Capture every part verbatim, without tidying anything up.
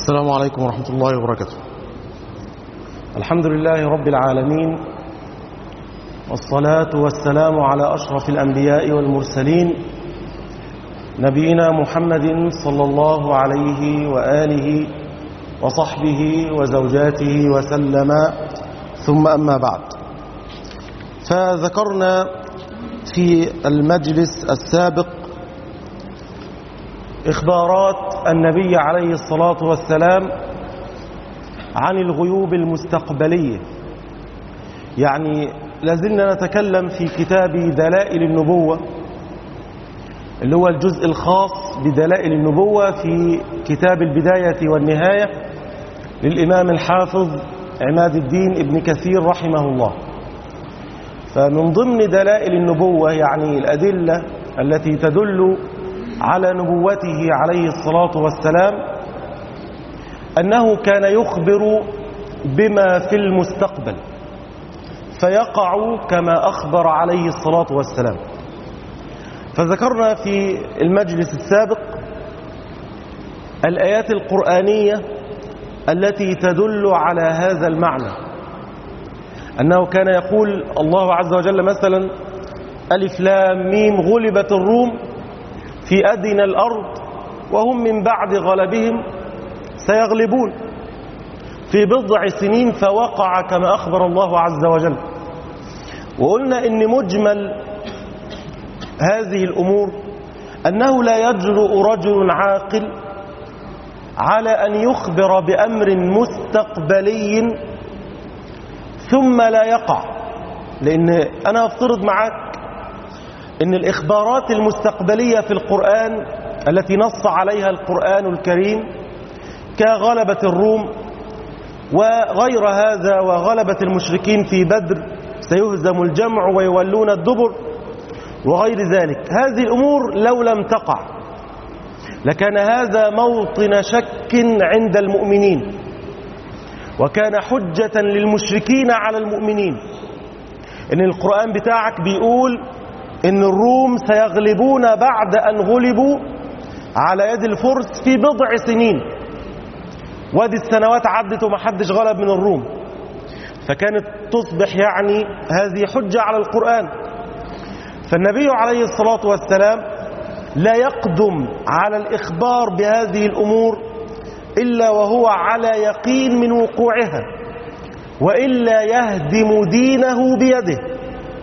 السلام عليكم ورحمة الله وبركاته. الحمد لله رب العالمين، والصلاة والسلام على أشرف الأنبياء والمرسلين، نبينا محمد صلى الله عليه وآله وصحبه وزوجاته وسلم، ثم أما بعد. فذكرنا في المجلس السابق إخبارات النبي عليه الصلاة والسلام عن الغيوب المستقبلية. يعني لازلنا نتكلم في كتاب دلائل النبوة، اللي هو الجزء الخاص بدلائل النبوة في كتاب البداية والنهاية للإمام الحافظ عماد الدين ابن كثير رحمه الله. فمن ضمن دلائل النبوة يعني الأدلة التي تدل على نبوته عليه الصلاة والسلام أنه كان يخبر بما في المستقبل فيقع كما أخبر عليه الصلاة والسلام. فذكرنا في المجلس السابق الآيات القرآنية التي تدل على هذا المعنى، أنه كان يقول الله عز وجل مثلا: ألف لام ميم غلبت الروم في أدنى الأرض وهم من بعد غلبهم سيغلبون في بضع سنين فوقع كما أخبر الله عز وجل. وقلنا إن مجمل هذه الأمور أنه لا يجرؤ رجل عاقل على أن يخبر بأمر مستقبلي ثم لا يقع، لأن أنا أفترض معك إن الإخبارات المستقبلية في القرآن التي نص عليها القرآن الكريم كغلبة الروم وغير هذا وغلبة المشركين في بدر سيهزم الجمع ويولون الدبر وغير ذلك، هذه الأمور لو لم تقع لكان هذا موطن شك عند المؤمنين، وكان حجة للمشركين على المؤمنين. إن القرآن بتاعك بيقول إن الروم سيغلبون بعد أن غلبوا على يد الفرس في بضع سنين، وادي السنوات عدت وما حدش غلب من الروم، فكانت تصبح يعني هذه حجة على القرآن. فالنبي عليه الصلاة والسلام لا يقدم على الإخبار بهذه الأمور إلا وهو على يقين من وقوعها، وإلا يهدم دينه بيده.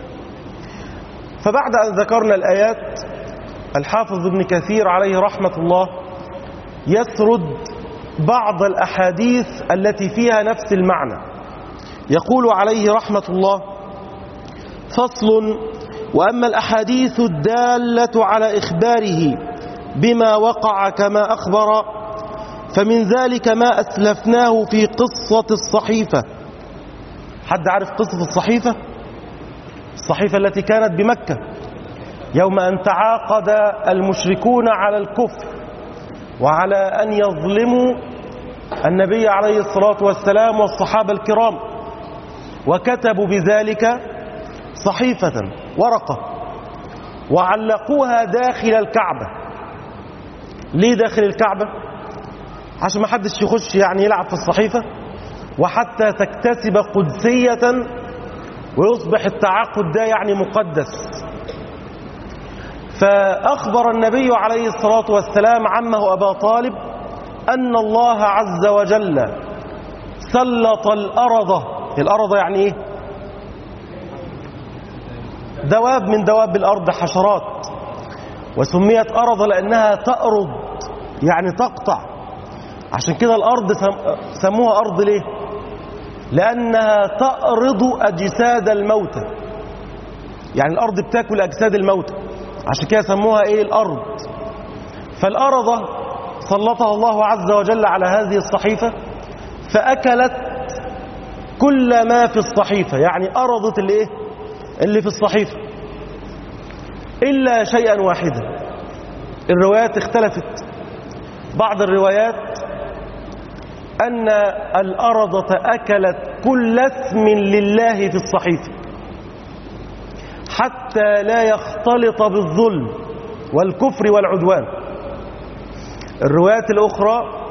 فبعد أن ذكرنا الآيات، الحافظ ابن كثير عليه رحمة الله يسرد بعض الأحاديث التي فيها نفس المعنى. يقول عليه رحمة الله: فصل: وأما الأحاديث الدالة على إخباره بما وقع كما أخبر فمن ذلك ما أسلفناه في قصة الصحيفة. حد عارف قصة الصحيفة؟ الصحيفة التي كانت بمكة يوم أن تعاقد المشركون على الكفر وعلى أن يظلموا النبي عليه الصلاة والسلام والصحابة الكرام، وكتبوا بذلك صحيفة ورقة وعلقوها داخل الكعبة. ليه داخل الكعبة؟ عشان ما حدش يخش يعني يلعب في الصحيفة، وحتى تكتسب قدسية ويصبح التعاقد ده يعني مقدس. فأخبر النبي عليه الصلاة والسلام عمه أبا طالب أن الله عز وجل سلط الأرض. الأرض يعني إيه؟ دواب من دواب الأرض، حشرات، وسميت أرض لأنها تأرض يعني تقطع. عشان كده الأرض سموها أرض ليه؟ لأنها تأرض أجساد الموتى، يعني الأرض بتاكل أجساد الموتى، عشان كده سموها إيه؟ الأرض. فالأرض سلطها الله عز وجل على هذه الصحيفة فأكلت كل ما في الصحيفة، يعني أرضت اللي إيه؟ اللي في الصحيفة إلا شيئا واحدا. الروايات اختلفت. بعض الروايات أن الأرض أكلت كل اسم لله في الصحيفة حتى لا يختلط بالظلم والكفر والعدوان. الروايات الأخرى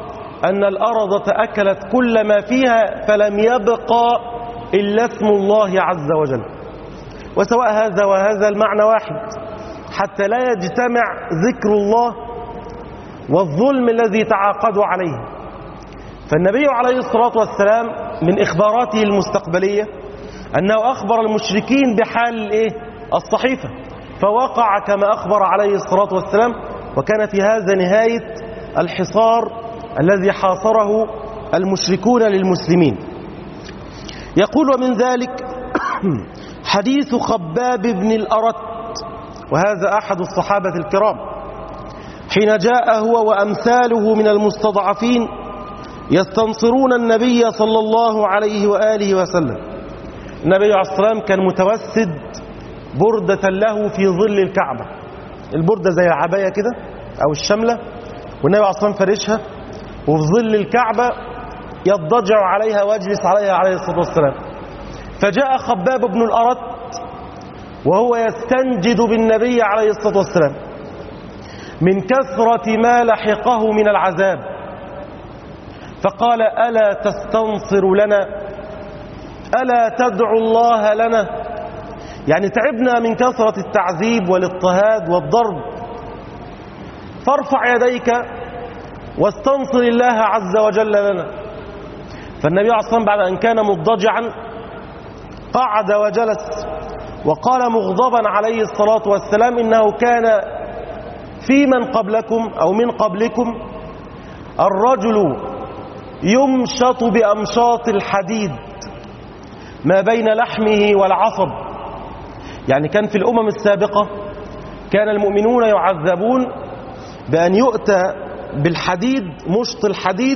أن الأرض أكلت كل ما فيها فلم يبقى إلا اسم الله عز وجل. وسواء هذا وهذا المعنى واحد، حتى لا يجتمع ذكر الله والظلم الذي تعاقدوا عليه. فالنبي عليه الصلاة والسلام من إخباراته المستقبلية أنه أخبر المشركين بحال الإيه؟ الصحيفة، فوقع كما أخبر عليه الصلاة والسلام، وكان في هذا نهاية الحصار الذي حاصره المشركون للمسلمين. يقول: ومن ذلك حديث خباب بن الأرت، وهذا أحد الصحابة الكرام، حين جاء هو وأمثاله من المستضعفين يستنصرون النبي صلى الله عليه وآله وسلم. النبي عليه الصلاة والسلام كان متوسد بردة له في ظل الكعبة، البردة زي العباية كده أو الشملة، والنبي عليه الصلاة والسلام فرشها وفي ظل الكعبة يضجع عليها ويجلس عليها عليه الصلاة والسلام. فجاء خباب بن الأرت وهو يستنجد بالنبي عليه الصلاة والسلام من كثرة ما لحقه من العذاب، فقال: ألا تستنصر لنا؟ ألا تدعو الله لنا؟ يعني تعبنا من كثرة التعذيب والاضطهاد والضرب، فارفع يديك واستنصر الله عز وجل لنا. فالنبي عليه الصلاة والسلام بعد أن كان مضطجعا قعد وجلس، وقال مغضبا عليه الصلاة والسلام: إنه كان في من قبلكم أو من قبلكم الرجل يمشط بأمشاط الحديد ما بين لحمه والعصب. يعني كان في الأمم السابقة كان المؤمنون يعذبون بأن يؤتى بالحديد، مشط الحديد،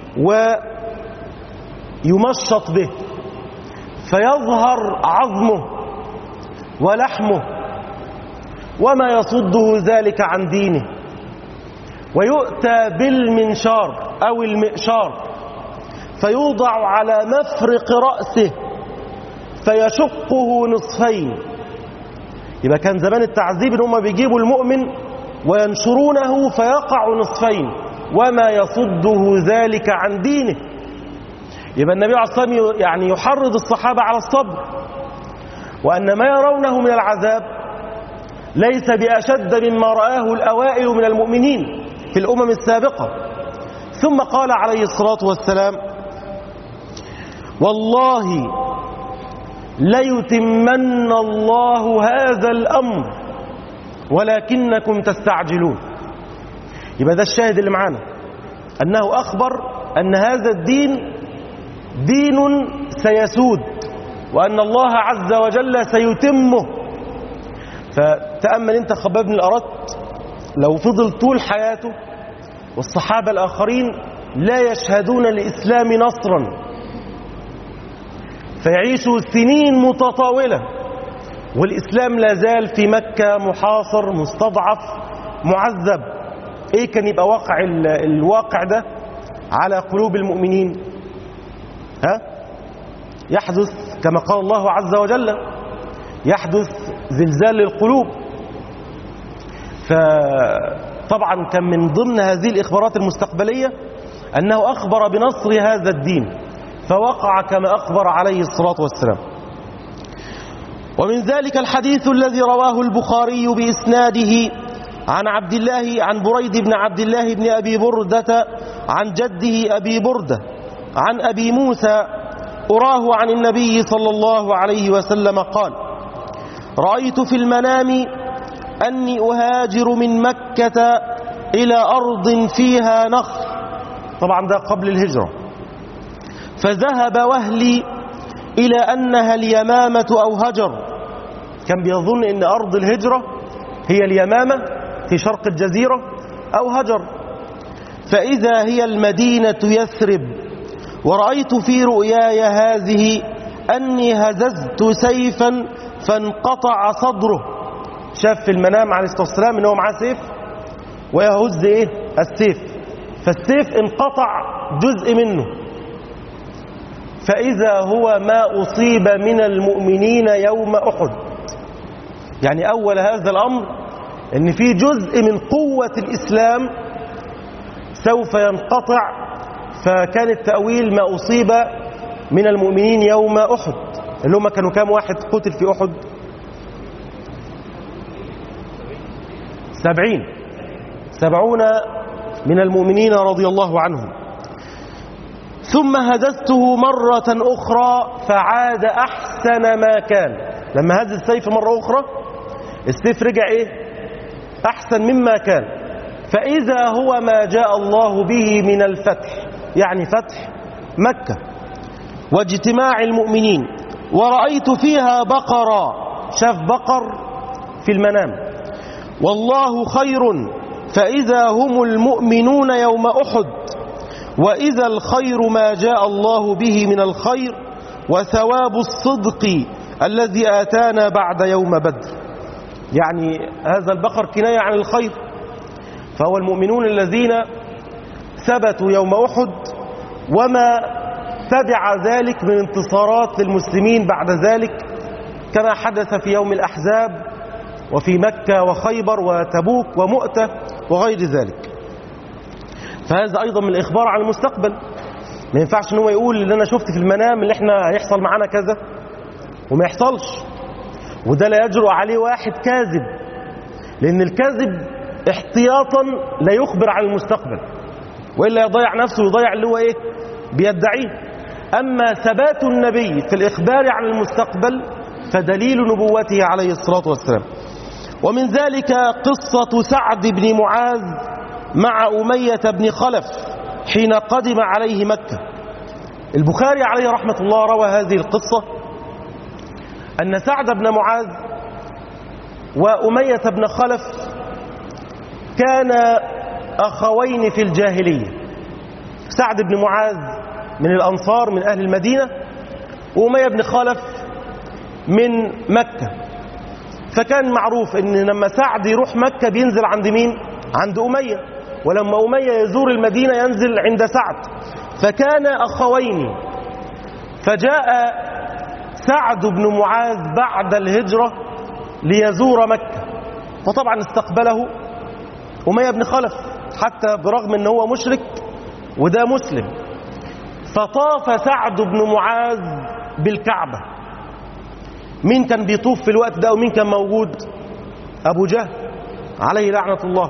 ويمشط به فيظهر عظمه ولحمه وما يصده ذلك عن دينه، ويؤتى بالمنشار أو المئشار فيوضع على مفرق رأسه فيشقه نصفين. يبقى كان زمان التعذيب ان هم بيجيبوا المؤمن وينشرونه فيقع نصفين وما يصده ذلك عن دينه. يبقى النبي عليه الصلاة والسلام يعني يحرض الصحابة على الصبر، وأن ما يرونه من العذاب ليس بأشد مما رآه الأوائل من المؤمنين في الأمم السابقة. ثم قال عليه الصلاة والسلام: والله ليتمن الله هذا الأمر ولكنكم تستعجلون. يبقى ده الشاهد اللي معانا، أنه أخبر أن هذا الدين دين سيسود، وأن الله عز وجل سيتمه. فتأمل أنت خباب بن الأرت لو فضل طول حياته والصحابة الآخرين لا يشهدون للإسلام نصرا، فيعيشوا سنين متطاولة والإسلام لا زال في مكة محاصر مستضعف معذب، إيه كان يبقى واقع الواقع ده على قلوب المؤمنين؟ ها؟ يحدث كما قال الله عز وجل، يحدث زلزال للقلوب. فطبعا كان من ضمن هذه الإخبارات المستقبلية أنه أخبر بنصر هذا الدين، فوقع كما أخبر عليه الصلاة والسلام. ومن ذلك الحديث الذي رواه البخاري بإسناده عن عبد الله عن بريد بن عبد الله بن أبي بردة عن جده أبي بردة عن أبي موسى أراه عن النبي صلى الله عليه وسلم قال: رأيت في المنام أني أهاجر من مكة إلى أرض فيها نخل، طبعا ده قبل الهجرة، فذهب وهلي إلى أنها اليمامة أو هجر. كان بيظن أن أرض الهجرة هي اليمامة في شرق الجزيرة أو هجر، فإذا هي المدينة يثرب. ورأيت في رؤياي هذه أني هززت سيفا فانقطع صدره. شاف في المنام عليه الصلاة والسلام أنه معاه سيف ويهز إيه؟ السيف، فالسيف انقطع جزء منه، فإذا هو ما أصيب من المؤمنين يوم أحد. يعني أول هذا الأمر أن في جزء من قوة الإسلام سوف ينقطع فكان التأويل ما أصيب من المؤمنين يوم أحد، اللي هم كانوا كام واحد قتل في أحد؟ سبعين سبعون من المؤمنين رضي الله عنهم. ثم هدثته مرة أخرى فعاد أحسن ما كان. لما هز السيف مرة أخرى السيف رجع إيه؟ أحسن مما كان. فإذا هو ما جاء الله به من الفتح، يعني فتح مكة واجتماع المؤمنين. ورأيت فيها بقرا، شاف بقر في المنام. والله خير، فإذا هم المؤمنون يوم أحد، وإذا الخير ما جاء الله به من الخير، وثواب الصدق الذي آتانا بعد يوم بدر. يعني هذا البقر كناية عن الخير، فهو المؤمنون الذين ثبتوا يوم أحد وما تبع ذلك من انتصارات للمسلمين بعد ذلك، كما حدث في يوم الأحزاب وفي مكة وخيبر وتبوك ومؤتة وغير ذلك. فهذا أيضا من الإخبار عن المستقبل. ما ينفعش ان هو يقول اللي أنا شفت في المنام اللي احنا هيحصل معانا كذا وما يحصلش، وده لا يجرؤ عليه واحد كاذب، لأن الكاذب احتياطا لا يخبر عن المستقبل، وإلا يضيع نفسه ويضيع اللي هو إيه بيدعيه. أما ثبات النبي في الإخبار عن المستقبل فدليل نبوته عليه الصلاة والسلام. ومن ذلك قصة سعد بن معاذ مع أمية بن خلف حين قدم عليه مكة. البخاري عليه رحمة الله روى هذه القصة، أن سعد بن معاذ وأمية بن خلف كان أخوين في الجاهلية. سعد بن معاذ من الأنصار من أهل المدينة، وأمية بن خلف من مكة. فكان معروف أن لما سعد يروح مكة بينزل عند مين؟ عند أمية، ولما أمية يزور المدينة ينزل عند سعد، فكان أخوين. فجاء سعد بن معاذ بعد الهجرة ليزور مكة، فطبعا استقبله أمية بن خلف حتى برغم أنه هو مشرك وده مسلم. فطاف سعد بن معاذ بالكعبة. مين كان بيطوف في الوقت ده ومين كان موجود؟ أبو جهل عليه لعنة الله.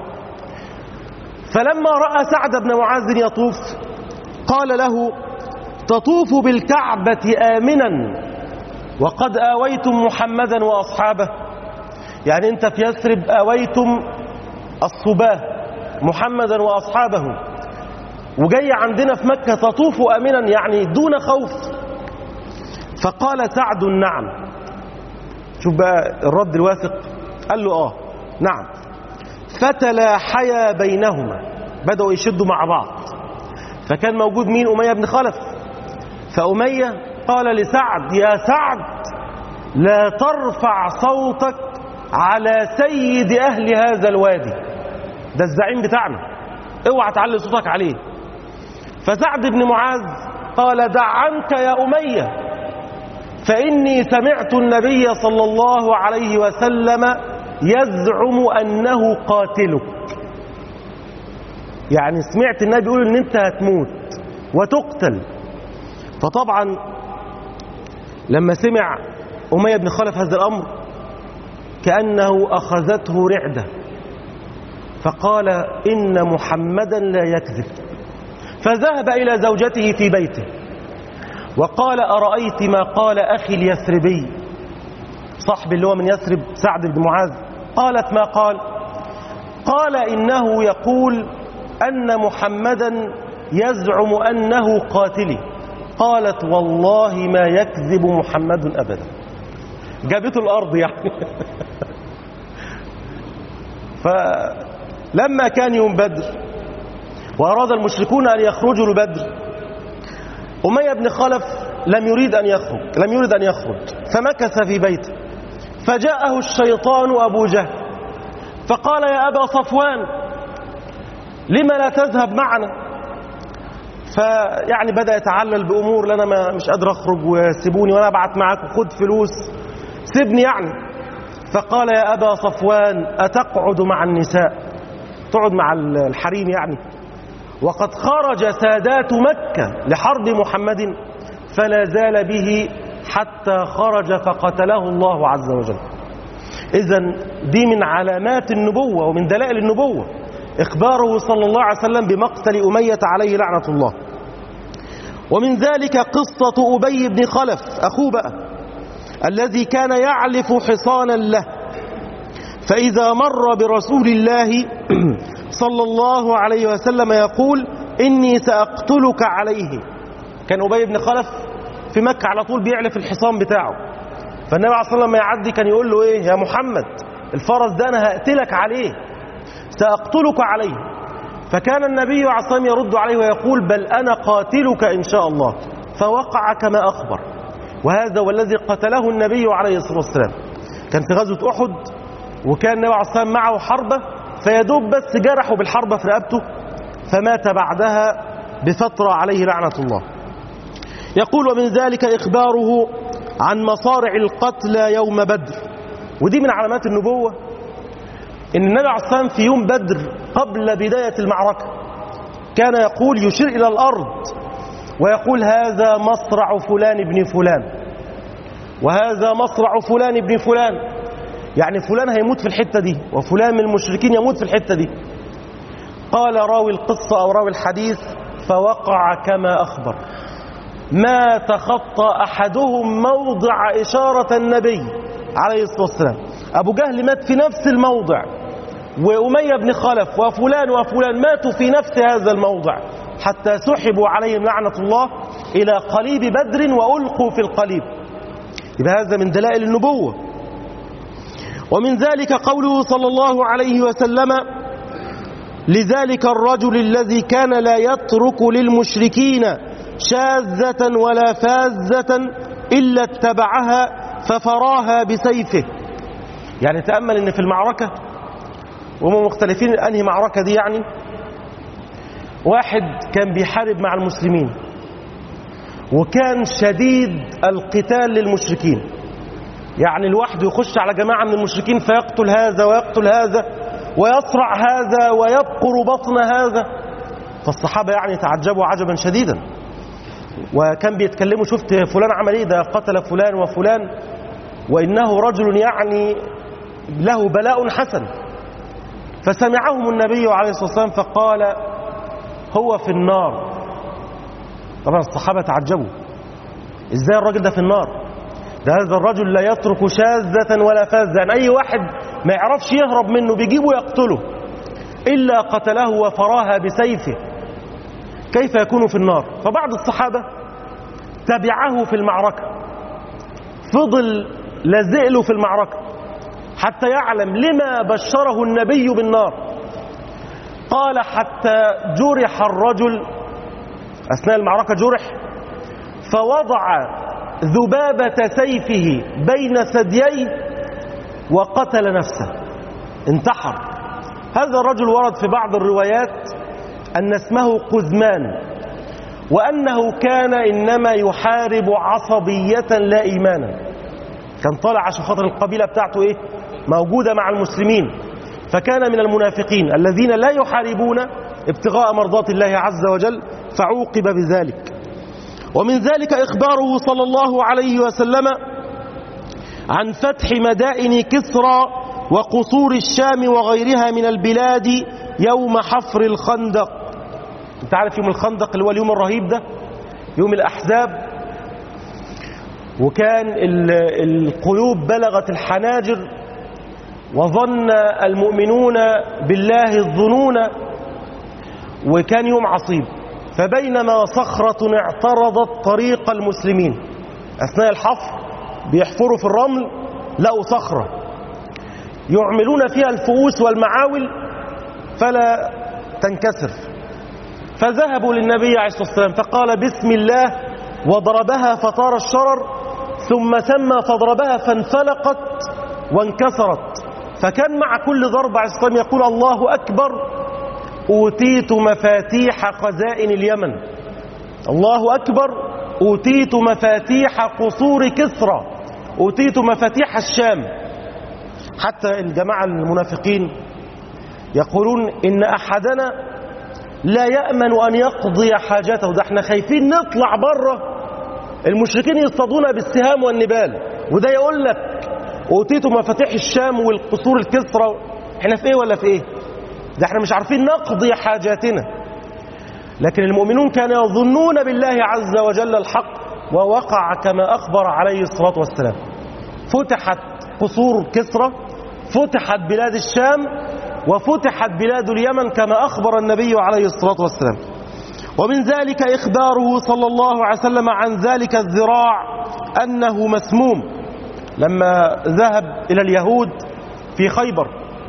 فلما رأى سعد بن معاذ يطوف قال له: تطوف بالكعبة آمنا وقد آويتم محمدا وأصحابه. يعني أنت في يثرب آويتم الصباه محمدا وأصحابه، وجاي عندنا في مكة تطوف آمنا يعني دون خوف. فقال سعد: نعم. شوف بقى الرد الواثق، قال له آه نعم. فتلاحيا بينهما، بدأوا يشدوا مع بعض. فكان موجود مين؟ أمية بن خلف. فأمية قال لسعد: يا سعد لا ترفع صوتك على سيد أهل هذا الوادي، ده الزعيم بتاعنا، اوعى تعلي صوتك عليه. فسعد بن معاذ قال: دع عنك يا أمية، فإني سمعت النبي صلى الله عليه وسلم يزعم أنه قاتلك. يعني سمعت النبي يقول ان انت هتموت وتقتل. فطبعا لما سمع أمية بن خلف هذا الأمر كأنه أخذته رعدة، فقال: إن محمدا لا يكذب. فذهب إلى زوجته في بيته وقال: أرأيت ما قال أخي اليثربي، صاحب اللي هو من يثرب سعد بن معاذ؟ قالت: ما قال؟ قال: إنه يقول أن محمدا يزعم أنه قاتلي. قالت: والله ما يكذب محمد أبدا. جابته الأرض يعني. فلما كان يوم بدر وأراد المشركون أن يخرجوا لبدر، أمية بن خلف لم يريد أن يخرج لم يريد أن يخرج فمكث في بيته. فجاءه الشيطان أبو جهل فقال: يا أبا صفوان لما لا تذهب معنا؟ فيعني بدأ يتعلل بأمور: لأنا ما مش قادر أخرج وسيبوني وأنا أبعت معاك وخد فلوس سيبني يعني. فقال: يا أبا صفوان أتقعد مع النساء؟ تقعد مع الحريم يعني؟ وقد خرج سادات مكة لحرب محمد فلا زال به حتى خرج فقتله الله عز وجل. إذن دي من علامات النبوة ومن دلائل النبوة إخباره صلى الله عليه وسلم بمقتل أمية عليه لعنة الله. ومن ذلك قصة أبي بن خلف أخوه بقى الذي كان يعلف حصانا له، فإذا مر برسول الله صلى الله عليه وسلم يقول إني سأقتلك عليه. كان أبي بن خلف في مكة على طول بيعلف الحصان بتاعه، فالنبي عليه الصلاة والسلام لما يعدي كان يقول له إيه يا محمد الفرس ده أنا هقتلك عليه، سأقتلك عليه. فكان النبي عليه الصلاة والسلام يرد عليه ويقول بل أنا قاتلك إن شاء الله، فوقع كما أخبر. وهذا والذي قتله النبي عليه الصلاة والسلام. كان في غزوة أحد وكان النبي عليه الصلاة والسلام معه حربة، فيدوب بس جرحوا بالحربة في رقبته فمات بعدها بفترة عليه لعنة الله. يقول ومن ذلك إخباره عن مصارع القتلى يوم بدر، ودي من علامات النبوة إن النبي عليه الصلاة والسلام في يوم بدر قبل بداية المعركة كان يقول يشير إلى الأرض ويقول هذا مصرع فلان ابن فلان وهذا مصرع فلان ابن فلان، يعني فلان هيموت في الحتة دي وفلان من المشركين يموت في الحتة دي. قال راوي القصة أو راوي الحديث فوقع كما أخبر، ما تخطى أحدهم موضع إشارة النبي عليه الصلاة والسلام. أبو جهل مات في نفس الموضع، وأمية بن خلف وفلان وفلان ماتوا في نفس هذا الموضع، حتى سحبوا عليهم لعنة الله إلى قليب بدر وألقوا في القليب. يبقى هذا من دلائل النبوة. ومن ذلك قوله صلى الله عليه وسلم لذلك الرجل الذي كان لا يترك للمشركين شاذة ولا فاذة إلا اتبعها ففراها بسيفه. يعني تأمل ان في المعركة وهم مختلفين انهي معركة دي، يعني واحد كان بيحارب مع المسلمين وكان شديد القتال للمشركين، يعني الواحد يخش على جماعة من المشركين فيقتل هذا ويقتل هذا ويصرع هذا ويبقر بطن هذا. فالصحابة يعني تعجبوا عجبا شديدا، وكان بيتكلموا شفت فلان عمل ايه، ده قتل فلان وفلان وإنه رجل يعني له بلاء حسن. فسمعهم النبي عليه الصلاة والسلام فقال هو في النار. طبعا الصحابة تعجبوا، ازاي الراجل ده في النار؟ ده هذا الرجل لا يترك شاذة ولا فاذة، يعني أي واحد ما يعرفش يهرب منه بيجيبه يقتله إلا قتله وفراها بسيفه، كيف يكون في النار؟ فبعض الصحابة تبعه في المعركة، فضل لازق له في المعركة حتى يعلم لما بشره النبي بالنار. قال حتى جرح الرجل أثناء المعركة، جرح فوضع ذبابة سيفه بين ثدييه وقتل نفسه، انتحر. هذا الرجل ورد في بعض الروايات أن اسمه قزمان، وأنه كان إنما يحارب عصبية لا إيمانا، كان طالع عشان خاطر القبيلة بتاعته إيه موجودة مع المسلمين، فكان من المنافقين الذين لا يحاربون ابتغاء مرضات الله عز وجل، فعوقب بذلك. ومن ذلك إخباره صلى الله عليه وسلم عن فتح مدائن كسرى وقصور الشام وغيرها من البلاد يوم حفر الخندق. انت عارف يوم الخندق اللي هو اليوم الرهيب ده، يوم الأحزاب، وكان القلوب بلغت الحناجر وظن المؤمنون بالله الظنون، وكان يوم عصيب. فبينما صخرة اعترضت طريق المسلمين أثناء الحفر، بيحفروا في الرمل لقوا صخرة يعملون فيها الفؤوس والمعاول فلا تنكسر، فذهبوا للنبي عليه الصلاة والسلام فقال بسم الله وضربها فطار الشرر، ثم سمى فضربها فانفلقت وانكسرت. فكان مع كل ضربة عليه الصلاة والسلام يقول الله أكبر أوتيت مفاتيح خزائن اليمن، الله أكبر أوتيت مفاتيح قصور كسرى، أوتيت مفاتيح الشام. حتى الجماعة المنافقين يقولون إن أحدنا لا يأمن أن يقضي حاجته، ده احنا خايفين نطلع بره المشركين يصطادونا بالسهام والنبال. وده يقول لك أوتيتوا مفاتيح الشام والقصور الكسرى، احنا في ايه ولا في ايه؟ ده احنا مش عارفين نقضي حاجاتنا. لكن المؤمنون كانوا يظنون بالله عز وجل الحق، ووقع كما أخبر عليه الصلاة والسلام. فتحت قصور كسرى، فتحت بلاد الشام، وفتحت بلاد اليمن كما أخبر النبي عليه الصلاة والسلام. ومن ذلك إخباره صلى الله عليه وسلم عن ذلك الذراع أنه مسموم، لما ذهب إلى اليهود في خيبر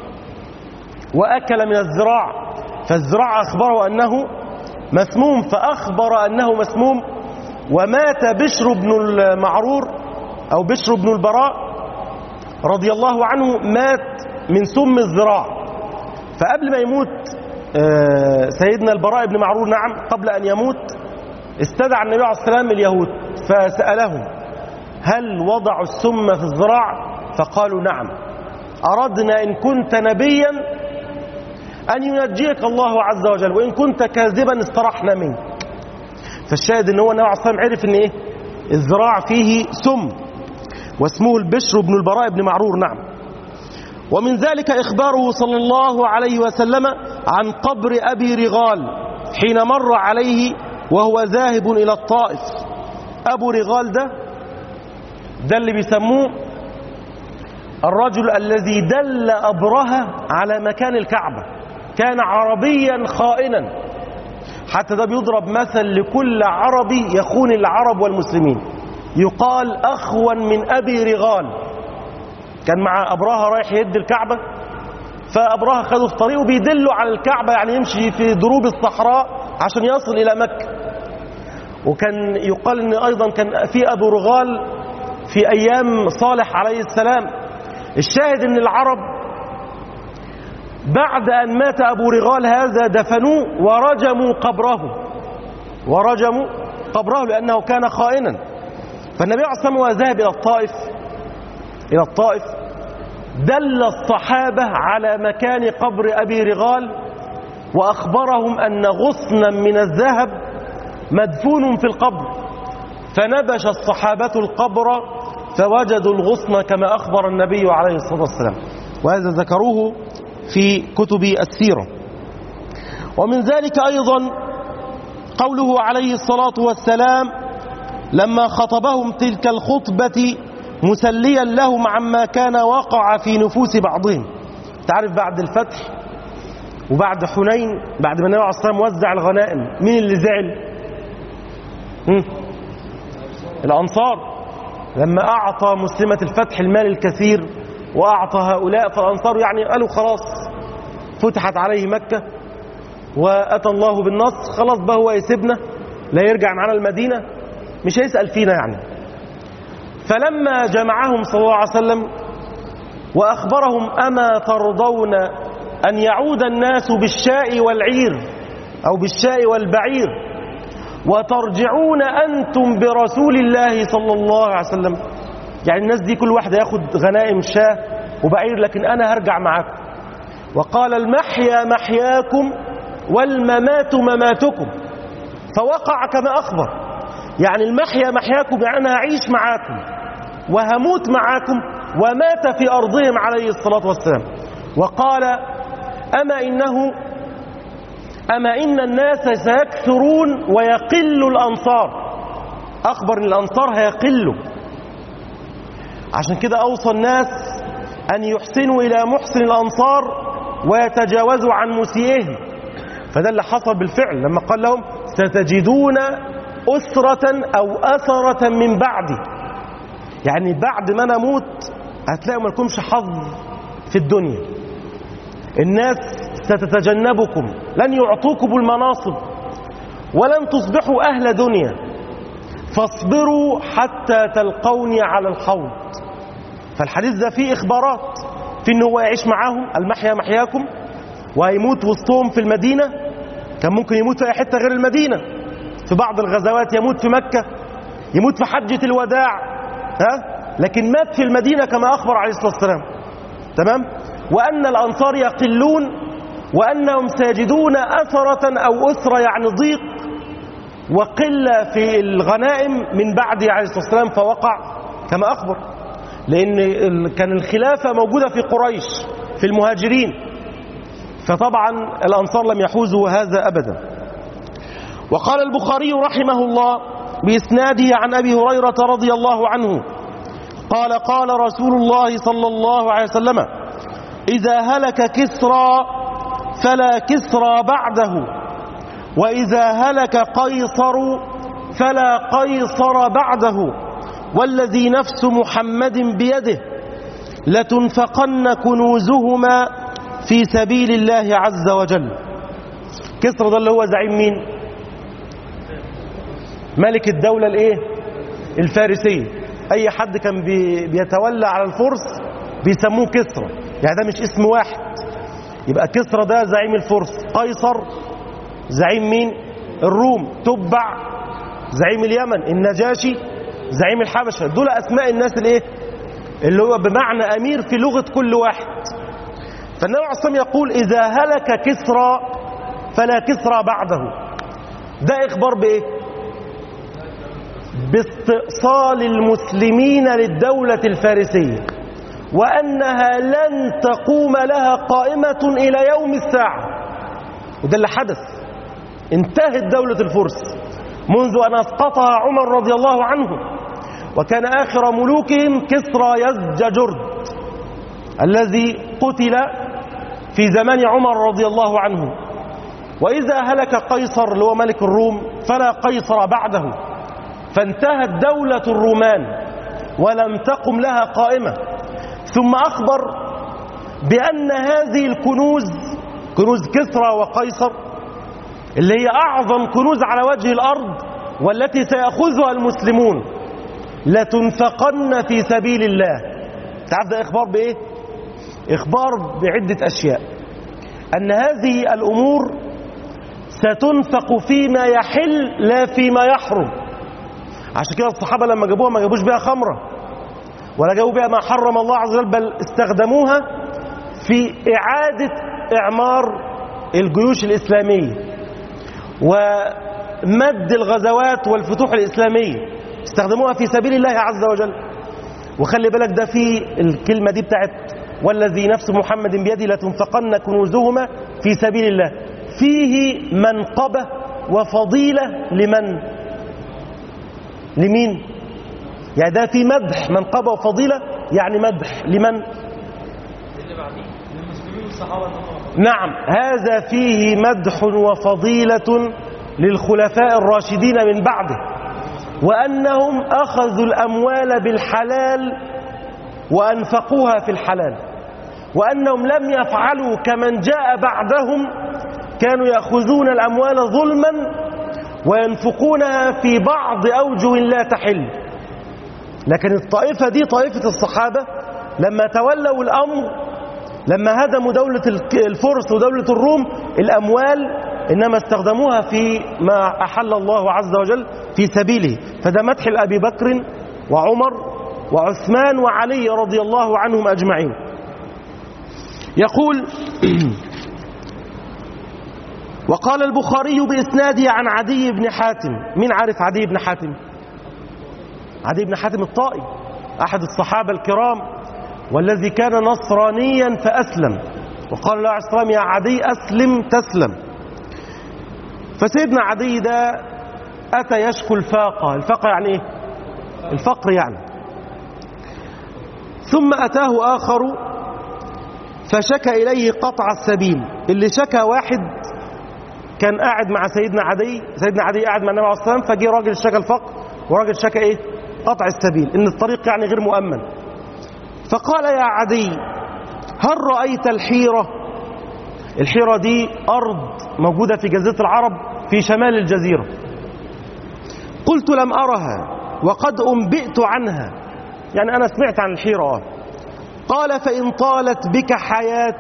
وأكل من الذراع، فالذراع أخبره أنه مسموم، فأخبر أنه مسموم. ومات بشر بن المعرور أو بشر بن البراء رضي الله عنه، مات من سم الذراع. فقبل ما يموت سيدنا البراء بن معرور، نعم قبل أن يموت، استدعى النبي عليه الصلاة والسلام اليهود فسألهم هل وضعوا السم في الذراع؟ فقالوا نعم. أردنا إن كنت نبيا أن ينجيك الله عز وجل، وإن كنت كاذبا استرحنا منك. فالشاهد ان هو النبي عليه الصلاة والسلام عرف ان ايه الذراع فيه سم، واسمه البشر بن البراء بن معرور. نعم. ومن ذلك إخباره صلى الله عليه وسلم عن قبر أبي رغال حين مر عليه وهو ذاهب إلى الطائف. أبو رغال ده ده اللي بيسموه الرجل الذي دل أبرهة على مكان الكعبة، كان عربيا خائنا، حتى ده بيضرب مثل لكل عربي يخون العرب والمسلمين، يقال أخون من أبي رغال. كان مع أبرهة رايح يد الكعبة، فأبرهة خده في طريقه بيدله على الكعبة، يعني يمشي في دروب الصحراء عشان يصل إلى مكة. وكان يقال أن أيضا كان في أبو رغال في أيام صالح عليه السلام. الشاهد أن العرب بعد أن مات أبو رغال هذا دفنوه ورجموا قبره ورجموا قبره لأنه كان خائنا. فالنبي عليه الصلاة والسلام ذهب إلى الطائف إلى الطائف دل الصحابة على مكان قبر أبي رغال، وأخبرهم أن غصنا من الذهب مدفون في القبر، فنبش الصحابة القبر فوجدوا الغصن كما أخبر النبي عليه الصلاة والسلام، وهذا ذكروه في كتب السيرة. ومن ذلك أيضا قوله عليه الصلاة والسلام لما خطبهم تلك الخطبة مسليا لهم عما كان وقع في نفوس بعضهم. تعرف بعد الفتح وبعد حنين، بعد ما النبي عليه الصلاة والسلام وزع الغنائم، مين اللي زعل؟ هم؟ الأنصار. لما أعطى مسلمة الفتح المال الكثير وأعطى هؤلاء، فالأنصار يعني قالوا خلاص فتحت عليه مكة وأتى الله بالنصر، خلاص بقى هو يسيبنا، لا يرجع معنا المدينة، مش هيسأل فينا يعني. فلما جمعهم صلى الله عليه وسلم وأخبرهم أما ترضون أن يعود الناس بالشاء والعير أو بالشاء والبعير وترجعون أنتم برسول الله صلى الله عليه وسلم، يعني الناس دي كل واحد ياخد غنائم شاه وبعير، لكن أنا هرجع معاكم. وقال المحيا محياكم والممات مماتكم، فوقع كما أخبر، يعني المحيا محياكم يعني أنا هعيش معاكم وهموت معاكم، ومات في أرضهم عليه الصلاة والسلام. وقال أما إنه أما إن الناس سيكثرون ويقل الأنصار، أخبر إن الأنصار هيقلوا، عشان كده أوصى الناس أن يحسنوا إلى محسن الأنصار ويتجاوزوا عن مسيئهم. فده اللي حصل بالفعل لما قال لهم ستجدون أسرة أو أثرة من بعدي، يعني بعد ما نموت هتلاقوا ما لكمش حظ في الدنيا، الناس ستتجنبكم، لن يعطوكم المناصب ولن تصبحوا أهل دنيا، فاصبروا حتى تلقوني على الحوض. فالحديث ده فيه إخبارات في أنه هو يعيش معاهم، المحيا محياكم، وهيموت وسطهم في المدينة، كان ممكن يموت في أي حتة غير المدينة، في بعض الغزوات يموت في مكة، يموت في حجة الوداع، ها؟ لكن مات في المدينة كما أخبر عليه الصلاة والسلام. تمام؟ وأن الأنصار يقلون وأنهم سيجدون أثرة أو أسرة، يعني ضيق وقلة في الغنائم من بعد عليه الصلاة والسلام، فوقع كما أخبر، لأن كان الخلافة موجودة في قريش في المهاجرين، فطبعا الأنصار لم يحوزوا هذا أبدا. وقال البخاري رحمه الله بإسناده عن أبي هريرة رضي الله عنه قال قال رسول الله صلى الله عليه وسلم: إذا هلك كسرى فلا كسرى بعده، وإذا هلك قيصر فلا قيصر بعده، والذي نفس محمد بيده لتنفقن كنوزهما في سبيل الله عز وجل. كسرى ده اللي هو زعيم مين؟ ملك الدولة الايه؟ الفارسية. اي حد كان بي بيتولى على الفرس بيسموه كسرى، يعني ده مش اسم واحد. يبقى كسرى ده زعيم الفرس، قيصر زعيم مين؟ الروم، تبع زعيم اليمن، النجاشي زعيم الحبشة. دول اسماء الناس الايه؟ اللي هو بمعنى امير في لغة كل واحد. فالنبي عليه الصلاة والسلام يقول: إذا هلك كسرى فلا كسرى بعده. ده إخبار بإيه؟ باستئصال المسلمين للدولة الفارسية، وأنها لن تقوم لها قائمة إلى يوم الساعة. وده اللي حدث، انتهت دولة الفرس منذ أن أسقطها عمر رضي الله عنه، وكان آخر ملوكهم كسرى يزدجرد الذي قتل في زمان عمر رضي الله عنه. وإذا هلك قيصر اللي هو ملك الروم فلا قيصر بعده، فانتهت دولة الرومان ولم تقم لها قائمة. ثم أخبر بأن هذه الكنوز، كنوز كسرى وقيصر، اللي هي أعظم كنوز على وجه الأرض والتي سيأخذها المسلمون، لتنفقن في سبيل الله. تعرف ده إخبار بإيه؟ إخبار بعدة أشياء، أن هذه الأمور ستنفق فيما يحل لا فيما يحرم. عشان كده الصحابة لما جابوها ما جابوش بها خمرة ولا جابوا بها ما حرم الله عز وجل، بل استخدموها في إعادة إعمار الجيوش الإسلامية ومد الغزوات والفتوح الإسلامية، استخدموها في سبيل الله عز وجل. وخلي بالك ده في الكلمة دي بتاعت والذي نفس محمد بيده لتنفقن كنوزهما في سبيل الله، فيه منقبة وفضيلة لمن؟ لمين؟ يعني ده في مدح، منقبة وفضيلة يعني مدح لمن؟ اللي بعديه للمسلمين والصحابة. نعم، هذا فيه مدح وفضيلة للخلفاء الراشدين من بعده، وأنهم أخذوا الأموال بالحلال وأنفقوها في الحلال، وأنهم لم يفعلوا كمن جاء بعدهم، كانوا يأخذون الأموال ظلما وينفقونها في بعض أوجه لا تحل. لكن الطائفة دي طائفة الصحابة لما تولوا الأمر، لما هدموا دولة الفرس ودولة الروم، الأموال إنما استخدموها في ما أحل الله عز وجل في سبيله. فده مدح لأبي بكر وعمر وعثمان وعلي رضي الله عنهم أجمعين. يقول: وقال البخاري بإسناده عن عدي بن حاتم. من عارف عدي بن حاتم؟ عدي بن حاتم الطائي، أحد الصحابة الكرام، والذي كان نصرانيا فأسلم، وقال له عليه الصلاة والسلام: يا عدي أسلم تسلم. فسيدنا عدي ده أتى يشكو الفاقة. الفاقة يعني إيه؟ الفقر يعني. ثم أتاه آخر فشكى إليه قطع السبيل. اللي شكى واحد كان قاعد مع سيدنا عدي، سيدنا عدي قاعد مع النبي عليه الصلاة والسلام، فجي راجل شكى الفقر وراجل شكى إيه؟ قطع السبيل، إن الطريق يعني غير مؤمن. فقال: يا عدي، هل رأيت الحيرة؟ الحيرة دي أرض موجودة في جزيرة العرب في شمال الجزيرة. قلت: لم أرها وقد أنبئت عنها، يعني أنا سمعت عن الحيرة. قال: فإن طالت بك حياة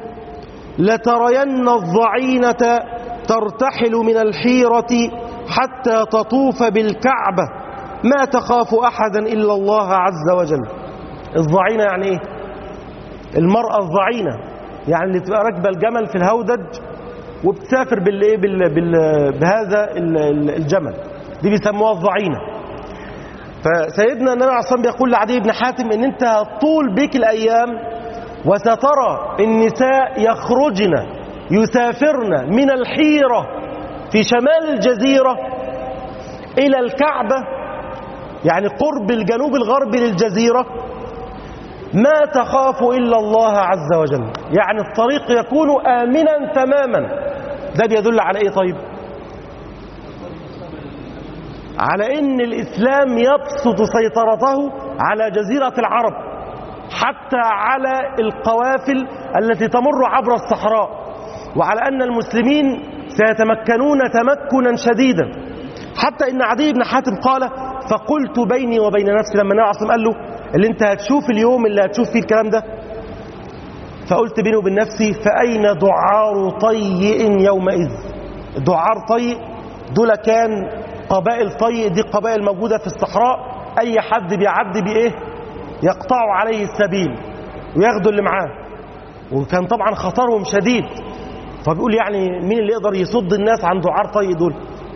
لترين الضعينة ترتحل من الحيرة حتى تطوف بالكعبة ما تخاف أحدا إلا الله عز وجل. الضعينة يعني إيه؟ المرأة الضعينة يعني اللي تبقى راكبه الجمل في الهودج وبتسافر بالايه بال... بال... بهذا الجمل، دي بيسموها الضعينه. فسيدنا النبي عليه الصلاه والسلام بيقول لعدي بن حاتم ان انت هتطول بك الايام وسترى النساء يخرجن يسافرن من الحيره في شمال الجزيره الى الكعبه، يعني قرب الجنوب الغربي للجزيره، ما تخاف إلا الله عز وجل، يعني الطريق يكون آمنا تماما. ده بيدل على إيه طيب؟ على إن الإسلام يبسط سيطرته على جزيرة العرب، حتى على القوافل التي تمر عبر الصحراء، وعلى أن المسلمين سيتمكنون تمكنا شديدا. حتى إن عدي بن حاتم قال فقلت بيني وبين نفسي، لما النبي عليه الصلاة والسلام قال له اللي انت هتشوف اليوم اللي هتشوف فيه الكلام ده، فقلت بيني وبين نفسي فأين دعار طيء يومئذ؟ دعار طيء دول كان قبائل طيء، دي قبائل موجودة في الصحراء، أي حد بيعدي بإيه يقطعوا عليه السبيل وياخدوا اللي معاه، وكان طبعا خطرهم شديد. فبيقول يعني مين اللي يقدر يصد الناس عن دعار طيء دول؟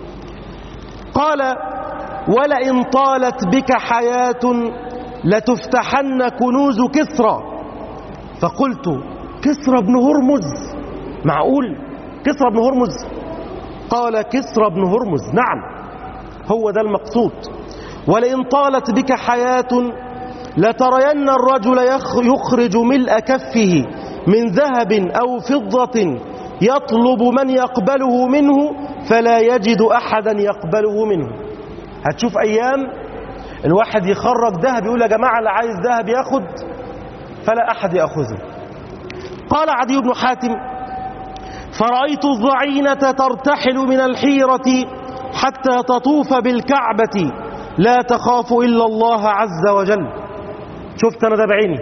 قال ولئن طالت بك حياة لتفتحن كنوز كسرى. فقلت كسرى بن هرمز؟ معقول كسرى بن هرمز؟ قال كسرى بن هرمز نعم، هو ده المقصود. ولئن طالت بك حياة لترين الرجل يخرج ملء كفه من ذهب أو فضة يطلب من يقبله منه فلا يجد أحدا يقبله منه. هتشوف أيام الواحد يخرج ذهب يقول يا جماعة اللي عايز ذهب ياخد، فلا أحد يأخذه. قال عدي بن حاتم فرأيت الضعينة ترتحل من الحيرة حتى تطوف بالكعبة لا تخاف إلا الله عز وجل. شفت أنا ده بعيني.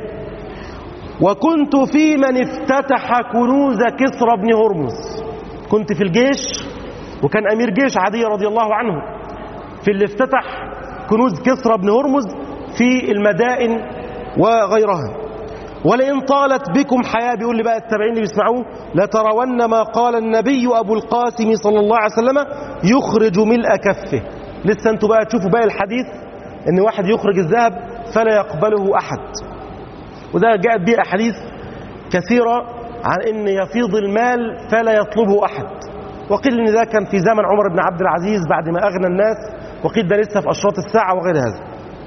وكنت في من افتتح كنوز كسرى بن هرمز، كنت في الجيش وكان أمير جيش عدي رضي الله عنه في اللي افتتح كنوز كسرى بن هرمز في المدائن وغيرها. ولئن طالت بكم حياة، بيقول لي بقى التابعين اللي بيسمعوه، لترون ما قال النبي أبو القاسم صلى الله عليه وسلم يخرج ملء كفه. لسه انتوا بقى تشوفوا بقى الحديث ان واحد يخرج الذهب فلا يقبله أحد، وده جاءت به أحاديث كثيرة عن ان يفيض المال فلا يطلبه أحد. وقيل ان ده كان في زمن عمر بن عبد العزيز بعد ما أغنى الناس، وقيل ده لسه في أشراط الساعة وغير هذا.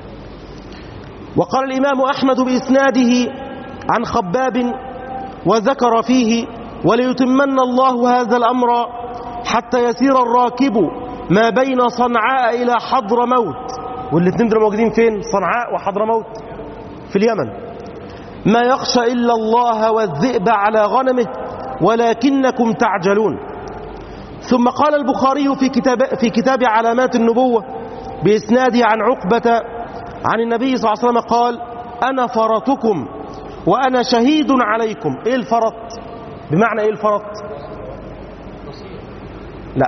وقال الإمام أحمد بإسناده عن خباب وذكر فيه وليتمن الله هذا الأمر حتى يسير الراكب ما بين صنعاء إلى حضر موت. والاثنين دول موجودين فين؟ صنعاء وحضر موت في اليمن. ما يخشى إلا الله والذئب على غنمه ولكنكم تعجلون. ثم قال البخاري في كتاب, في كتاب علامات النبوة بإسناده عن عقبة عن النبي صلى الله عليه وسلم قال أنا فرطكم وأنا شهيد عليكم. إيه الفرط؟ بمعنى إيه الفرط؟ لا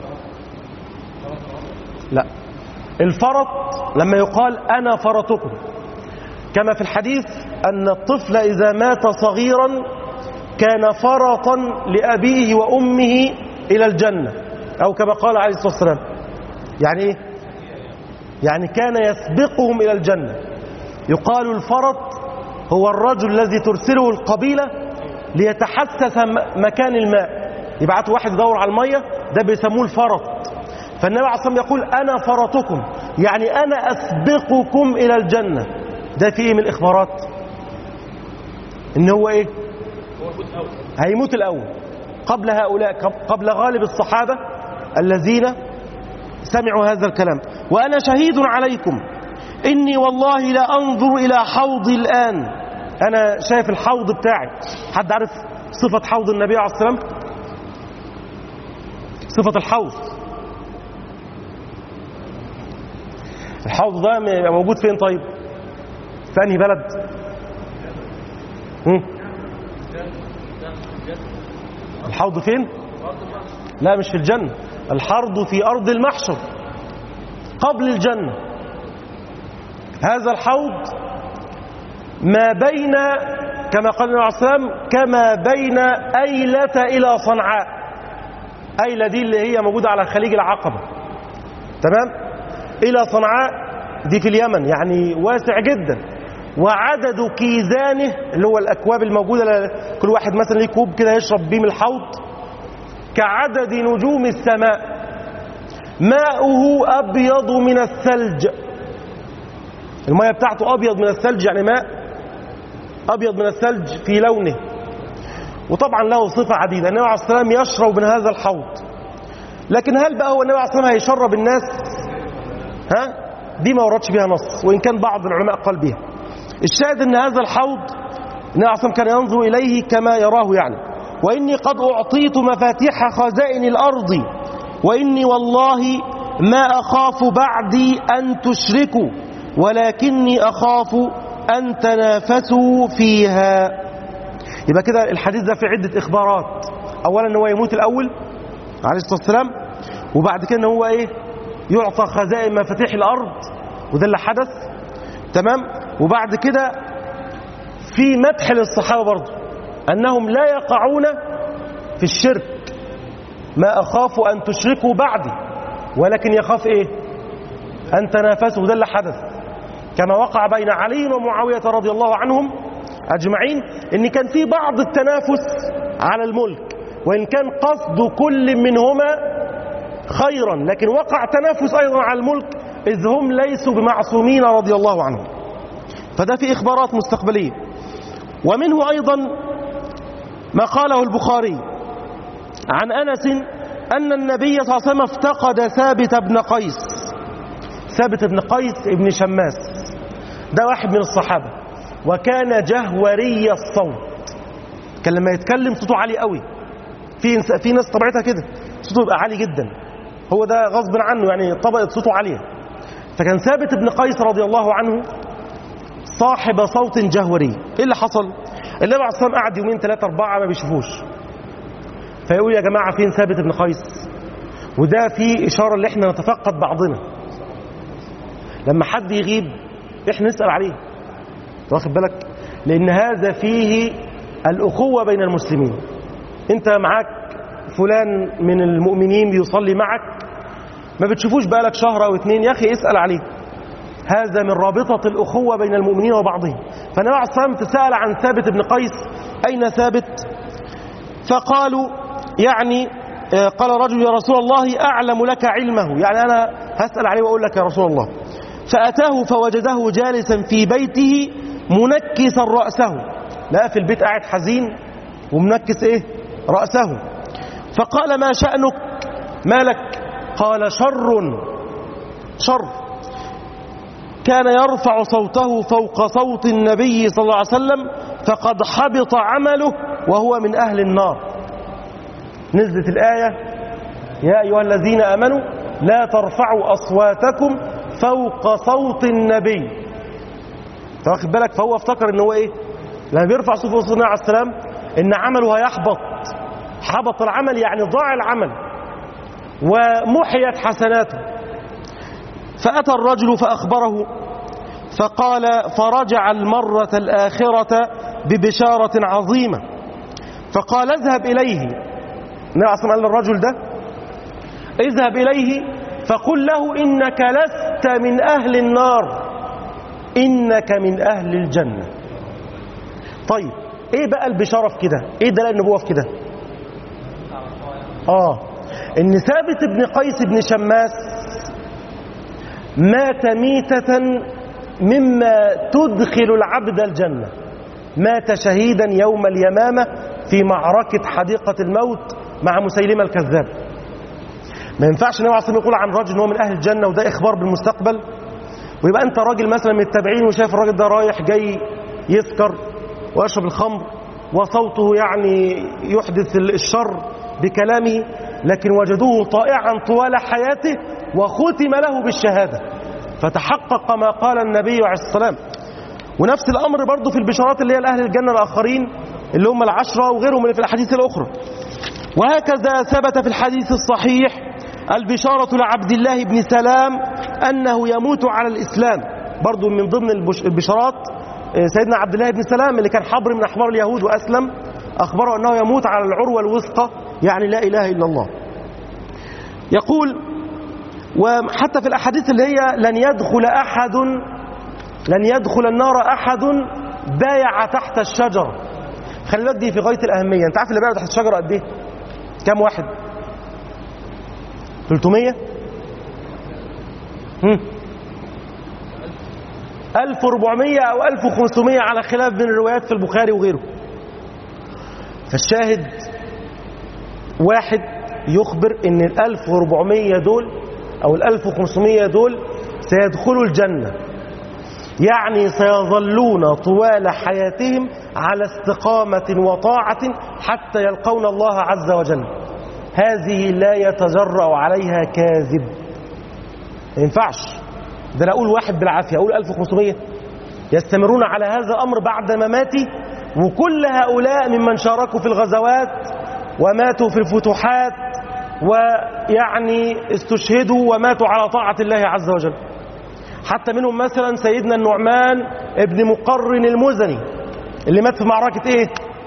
لا الفرط لما يقال أنا فرطكم، كما في الحديث أن الطفل إذا مات صغيرا كان فرطا لأبيه وأمه إلى الجنة، أو كما قال عليه الصلاة والسلام. يعني إيه؟ يعني كان يسبقهم إلى الجنة. يقال الفرط هو الرجل الذي ترسله القبيلة ليتحسس مكان الماء، يبعثوا واحد يدور على المية، ده بيسموه الفرط. فالنبي عليه الصلاة والسلام يقول أنا فرطكم، يعني أنا أسبقكم إلى الجنة. ده في إيه من الإخبارات؟ إن هو إيه؟ هيموت الأول قبل هؤلاء، قبل غالب الصحابة الذين سمعوا هذا الكلام. وأنا شهيد عليكم إني والله لا أنظر إلى حوضي الآن. أنا شايف الحوض بتاعي. حد عارف صفة حوض النبي عليه الصلاة والسلام؟ صفة الحوض، الحوض ده موجود فين طيب؟ في أنهي بلد؟ هم؟ الحوض فين؟ لا مش في الجنة، الحوض في أرض المحشر قبل الجنة. هذا الحوض ما بين كما قال النبي عليه الصلاة والسلام كما بين أيلة إلى صنعاء. أيلة دي اللي هي موجودة على خليج العقبة، تمام، إلى صنعاء دي في اليمن، يعني واسع جدا. وعدد كيزانه اللي هو الأكواب الموجودة، كل واحد مثلا ليه كوب كده يشرب بيه من الحوض، كعدد نجوم السماء. ماؤه أبيض من الثلج، المياه بتاعته أبيض من الثلج، يعني ماء أبيض من الثلج في لونه. وطبعا له صفة عديدة، النبي عليه الصلاة والسلام يشرب من هذا الحوض. لكن هل بقى هو النبي عليه الصلاة والسلام هيشرب الناس؟ ها؟ دي ما وردش بها نص، وإن كان بعض العلماء قال بها. الشاهد أن هذا الحوض النبي عليه الصلاة والسلام كان ينظر إليه كما يراه، يعني وإني قد أعطيت مفاتيح خزائن الأرض وإني والله ما أخاف بعدي أن تشركوا ولكني أخاف أن تنافسوا فيها. يبقى كده الحديث ده في عدة إخبارات. أولا أنه يموت الأول عليه الصلاة والسلام، وبعد كده أنه إيه؟ يعطى خزائن مفاتيح الأرض، وده اللي حدث، تمام. وبعد كده في مدح للصحابة برضو أنهم لا يقعون في الشرك، ما أخاف أن تشركوا بعدي ولكن يخاف إيه؟ أن تنافسوا، وده اللي حدث كما وقع بين علي ومعاوية رضي الله عنهم أجمعين، إن كان في بعض التنافس على الملك، وإن كان قصد كل منهما خيرا، لكن وقع تنافس أيضا على الملك إذ هم ليسوا بمعصومين رضي الله عنهم. فده في إخبارات مستقبلية. ومنه أيضا ما قاله البخاري عن أنس أن النبي صلى الله عليه وسلم افتقد ثابت بن قيس. ثابت بن قيس ابن شماس ده واحد من الصحابة، وكان جهوري الصوت، كان لما يتكلم صوته عالي قوي. في في ناس طبيعتها كده صوته يبقى عالي جدا، هو ده غصب عنه، يعني طبقة صوته عالية. فكان ثابت بن قيس رضي الله عنه صاحب صوت جهوري. ايه اللي حصل؟ النبي عليه الصلاة والسلام قعد يومين ثلاثة أربعة ما بيشوفوش، فيقول يا جماعة فين ثابت بن قيس؟ وده فيه إشارة اللي احنا نتفقد بعضنا، لما حد يغيب احنا نسأل عليه، واخد بالك؟ لأن هذا فيه الأخوة بين المسلمين. انت معاك فلان من المؤمنين بيصلي معك، ما بتشوفوش بقالك شهر أو اتنين، يا أخي اسأل عليه، هذا من رابطة الأخوة بين المؤمنين وبعضهم. فالنبي عليه الصلاة والسلام تساءل عن ثابت بن قيس، أين ثابت؟ فقالوا يعني قال رجل يا رسول الله أعلم لك علمه، يعني أنا هسأل عليه وأقول لك يا رسول الله. فأتاه فوجده جالسا في بيته منكسا رأسه، لا في البيت قاعد حزين ومنكس إيه؟ رأسه. فقال ما شأنك؟ مالك؟ قال شر شر كان يرفع صوته فوق صوت النبي صلى الله عليه وسلم فقد حبط عمله وهو من أهل النار. نزلت الآية يا أيها الذين آمنوا لا ترفعوا أصواتكم فوق صوت النبي. فواخد بالك؟ فهو افتكر ان هو ايه لما بيرفع صوته صوت النبي عليه السلام ان عمله هيحبط. حبط العمل يعني ضاع العمل ومحيت حسناته. فأتى الرجل فأخبره فقال فرجع المرة الآخرة ببشارة عظيمة. فقال اذهب إليه، النبي عليه الصلاة والسلام قال للرجل ده اذهب إليه فقل له إنك لست من أهل النار، إنك من أهل الجنة. طيب إيه بقى البشارة في كده؟ إيه دلائل النبوة في كده؟ آه إن ثابت بن قيس بن شماس مات ميتة مما تدخل العبد الجنة، مات شهيدا يوم اليمامة في معركة حديقة الموت مع مسيلمة الكذاب. ما ينفعش النبي عليه الصلاة والسلام يقول عن راجل ان هو من اهل الجنه وده اخبار بالمستقبل، ويبقى انت راجل مثلا من التابعين وشايف الراجل ده رايح جاي يسكر ويشرب الخمر وصوته يعني يحدث الشر بكلامه، لكن وجدوه طائعا طوال حياته وختم له بالشهاده، فتحقق ما قال النبي عليه الصلاه والسلام. ونفس الامر برضه في البشارات اللي هي لاهل الجنه الاخرين اللي هم العشره وغيرهم اللي في الاحاديث الاخرى. وهكذا ثبت في الحديث الصحيح البشارة لعبد الله بن سلام أنه يموت على الإسلام، برضو من ضمن البشارات سيدنا عبد الله بن سلام اللي كان حبر من أحبار اليهود وأسلم، أخبره أنه يموت على العروة الوثقى، يعني لا إله إلا الله. يقول وحتى في الأحاديث اللي هي لن يدخل أحد لن يدخل النار أحد بايع تحت الشجرة. خلي بالك دي في غاية الأهمية. أنت عارف اللي بايع تحت الشجرة قد إيه؟ كم واحد؟ ثلاثمية؟ هم ألف وأربعمية أو ألف وخمسمية على خلاف بين الروايات في البخاري وغيره. فالشاهد واحد يخبر ان الألف وأربعمية دول أو الألف وخمسمية دول سيدخلوا الجنة، يعني سيظلون طوال حياتهم على استقامة وطاعة حتى يلقون الله عز وجل. هذه لا يتجرأ عليها كاذب، ما ينفعش. ده لا أقول واحد بالعافية، أقول ألف وخمسمية يستمرون على هذا الأمر بعد مماتي، وكل هؤلاء ممن شاركوا في الغزوات وماتوا في الفتوحات ويعني استشهدوا وماتوا على طاعة الله عز وجل. حتى منهم مثلا سيدنا النعمان ابن مقرن المزني اللي مات في معركة ايه؟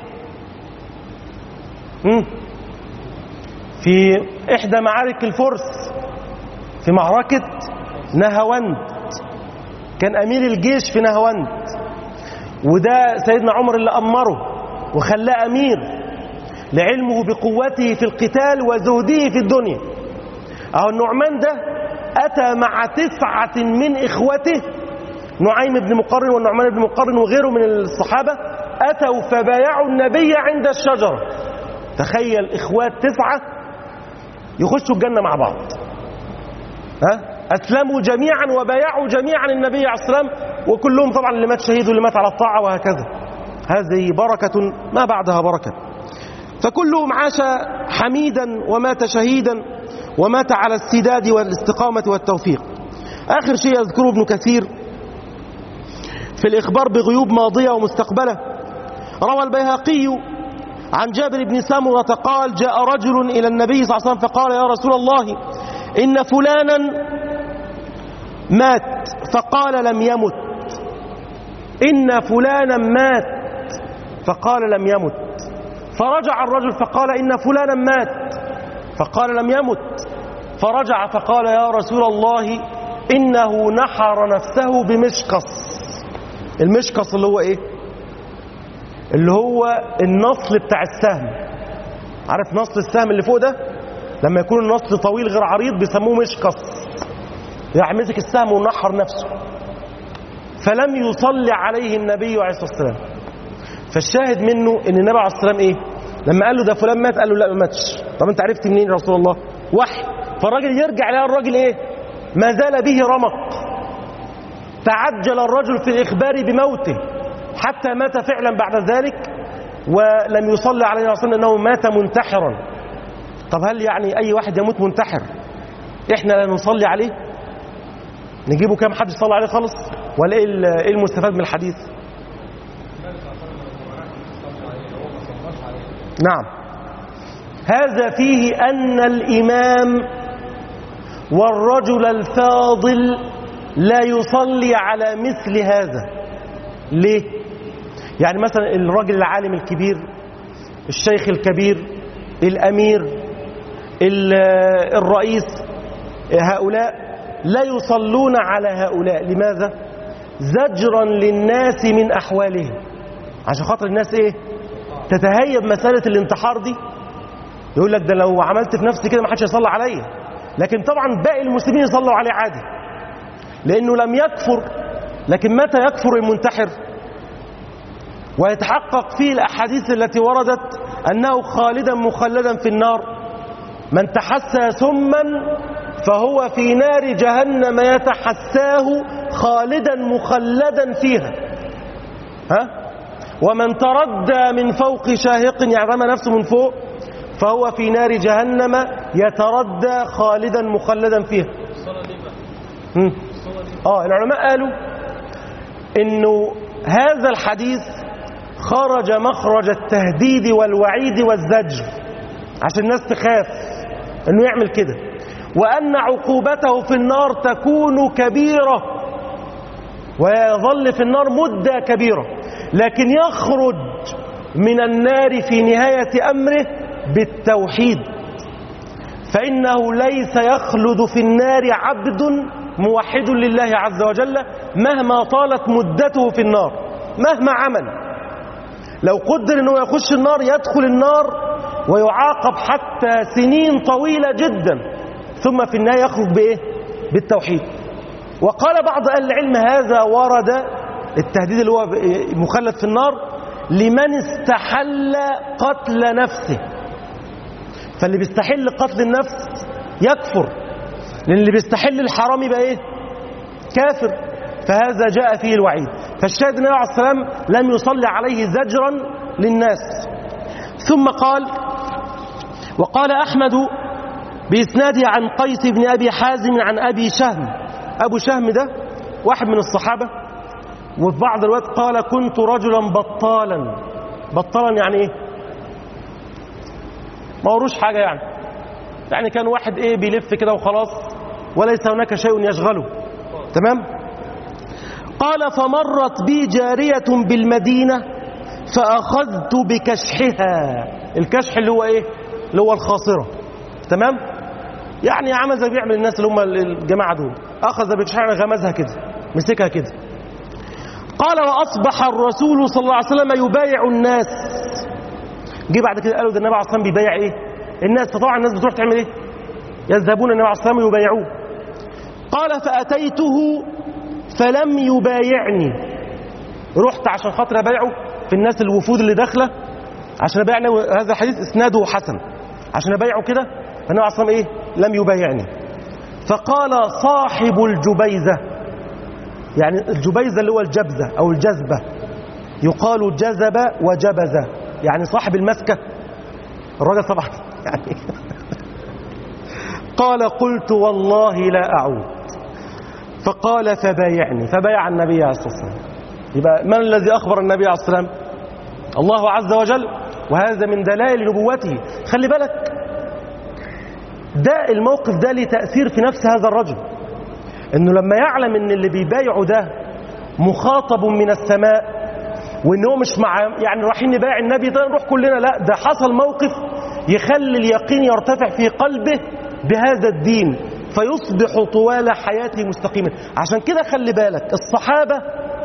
مم. في إحدى معارك الفرس، في معركة نهاوند، كان أمير الجيش في نهاوند، وده سيدنا عمر اللي أمره وخلاه أمير لعلمه بقوته في القتال وزهده في الدنيا. أهو النعمان ده أتى مع تسعة من إخوته، نعيم بن مقرن والنعمان بن مقرن وغيره من الصحابة، أتوا فبايعوا النبي عند الشجرة. تخيل إخوات تسعة يخشوا الجنة مع بعض، ها؟ أسلموا جميعا وبايعوا جميعا النبي عليه الصلاة والسلام، وكلهم طبعا اللي مات شهيد واللي مات على الطاعة وهكذا. هذه بركة ما بعدها بركة. فكلهم عاش حميدا ومات شهيدا ومات على السداد والاستقامة والتوفيق. آخر شيء يذكره ابن كثير في الإخبار بغيوب ماضية ومستقبلة، روى البيهقي عن جابر بن سمرة قال: جاء رجل إلى النبي صلى الله عليه وسلم فقال: يا رسول الله إن فلانا مات. فقال: لم يمت. إن فلانا مات. فقال: لم يمت. فرجع الرجل فقال: إن فلانا مات. فقال: لم يمت. فرجع فقال: يا رسول الله إنه نحر نفسه بمشقص. المشقص اللي هو إيه؟ اللي هو النصل بتاع السهم. عارف نصل السهم اللي فوق ده؟ لما يكون النصل طويل غير عريض بيسموه مشقص. يعني مسك السهم ونحر نفسه، فلم يصلي عليه النبي عليه الصلاة والسلام. فالشاهد منه ان النبي عليه الصلاة والسلام ايه؟ لما قال له ده فلان مات، قال له لا ما ماتش. طب انت عرفت منين يا رسول الله؟ وحي. فالراجل يرجع لها الراجل ايه؟ ما زال به رمق. تعجل الرجل في الإخبار بموته حتى مات فعلا بعد ذلك، ولم يصلي عليه الصلاة والسلام انه مات منتحرا. طب هل يعني اي واحد يموت منتحر احنا لا نصلي عليه؟ نجيبه كام حد يصلي عليه خالص؟ ولا ايه المستفاد من الحديث؟ نعم، هذا فيه أن الإمام والرجل الفاضل لا يصلي على مثل هذا. ليه؟ يعني مثلا الراجل العالم الكبير، الشيخ الكبير، الأمير، الرئيس، هؤلاء لا يصلون على هؤلاء. لماذا؟ زجرا للناس من أحوالهم، عشان خاطر الناس إيه؟ تتهيب مسألة الانتحار دي. يقول لك ده لو عملت في نفسي كده ما حدش يصلي عليا. لكن طبعا باقي المسلمين يصلوا عليه عادي لأنه لم يكفر. لكن متى يكفر المنتحر ويتحقق فيه الأحاديث التي وردت أنه خالدا مخلدا في النار؟ من تحسى سما فهو في نار جهنم يتحساه خالدا مخلدا فيها. ها؟ ومن تردى من فوق شاهق، يعني رمى نفسه من فوق، فهو في نار جهنم يتردى خالدا مخلدا فيها. اه العلماء قالوا انه هذا الحديث خرج مخرج التهديد والوعيد والزجر عشان الناس تخاف انه يعمل كده، وان عقوبته في النار تكون كبيرة. ويظل في النار مدة كبيرة، لكن يخرج من النار في نهاية أمره بالتوحيد، فإنه ليس يخلد في النار عبد موحد لله عز وجل مهما طالت مدته في النار، مهما عمل. لو قدر أنه يخش النار يدخل النار ويعاقب حتى سنين طويلة جدا، ثم في النهاية يخرج بإيه؟ بالتوحيد. وقال بعض أهل العلم هذا ورد التهديد اللي هو مخلد في النار لمن استحل قتل نفسه، فاللي بيستحل قتل النفس يكفر، لأن اللي بيستحل الحرام يبقى إيه؟ كافر، فهذا جاء فيه الوعيد. فالشاهد النبي عليه الصلاة والسلام لم يصلي عليه زجرا للناس. ثم قال: وقال أحمد بإسناده عن قيس بن أبي حازم عن أبي شهم. أبو شهم ده واحد من الصحابة، وفي بعض الوقت قال: كنت رجلا بطالا. بطالا يعني إيه؟ ما وروش حاجة يعني يعني كان واحد إيه بيلف كده وخلاص، وليس هناك شيء يشغله. تمام؟ قال: فمرت بي جارية بالمدينة فأخذت بكشحها. الكشح اللي هو إيه؟ اللي هو الخاصرة. تمام؟ يعني عمل زي بيعمل الناس اللي هم الجماعة دول، أخذ بكشحها غمزها كده، مسكها كده. قال: وأصبح الرسول صلى الله عليه وسلم يبايع الناس. جه بعد كده قالوا ده النبي عليه الصلاة والسلام بيبايع إيه؟ الناس. فطبعا الناس بتروح تعمل إيه؟ يذهبون النبي عليه الصلاة والسلام يبايعوه. قال: فأتيته فلم يبايعني. رحت عشان خاطر أبايعه في الناس الوفود اللي داخله، عشان أبايعني. هذا الحديث إسناده حسن. عشان أبايعه كده فالنبي عليه الصلاة والسلام إيه؟ لم يبايعني. فقال: صاحب الجبيزة، يعني الجبيزة اللي هو الجبزة أو الجذبة، يقال جذب وجبز، يعني صاحب المسكة الراجل طبعا يعني قال: قلت والله لا أعود. فقال: فبايعني. فبايع النبي عليه الصلاة والسلام. يبقى من الذي أخبر النبي عليه الصلاة والسلام؟ الله عز وجل، وهذا من دلائل نبوته. خلي بالك، ده الموقف ده ليه تأثير في نفس هذا الرجل، انه لما يعلم ان اللي بيبايعه ده مخاطب من السماء، وانه مش مع يعني رايحين نبايع النبي ده نروح كلنا، لا، ده حصل موقف يخلي اليقين يرتفع في قلبه بهذا الدين، فيصبح طوال حياته مستقيما. عشان كده خلي بالك، الصحابة